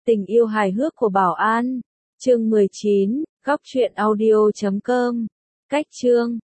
Tình yêu hài hước của Bảo An. Chương 19, góc truyện audio.com. Cách chương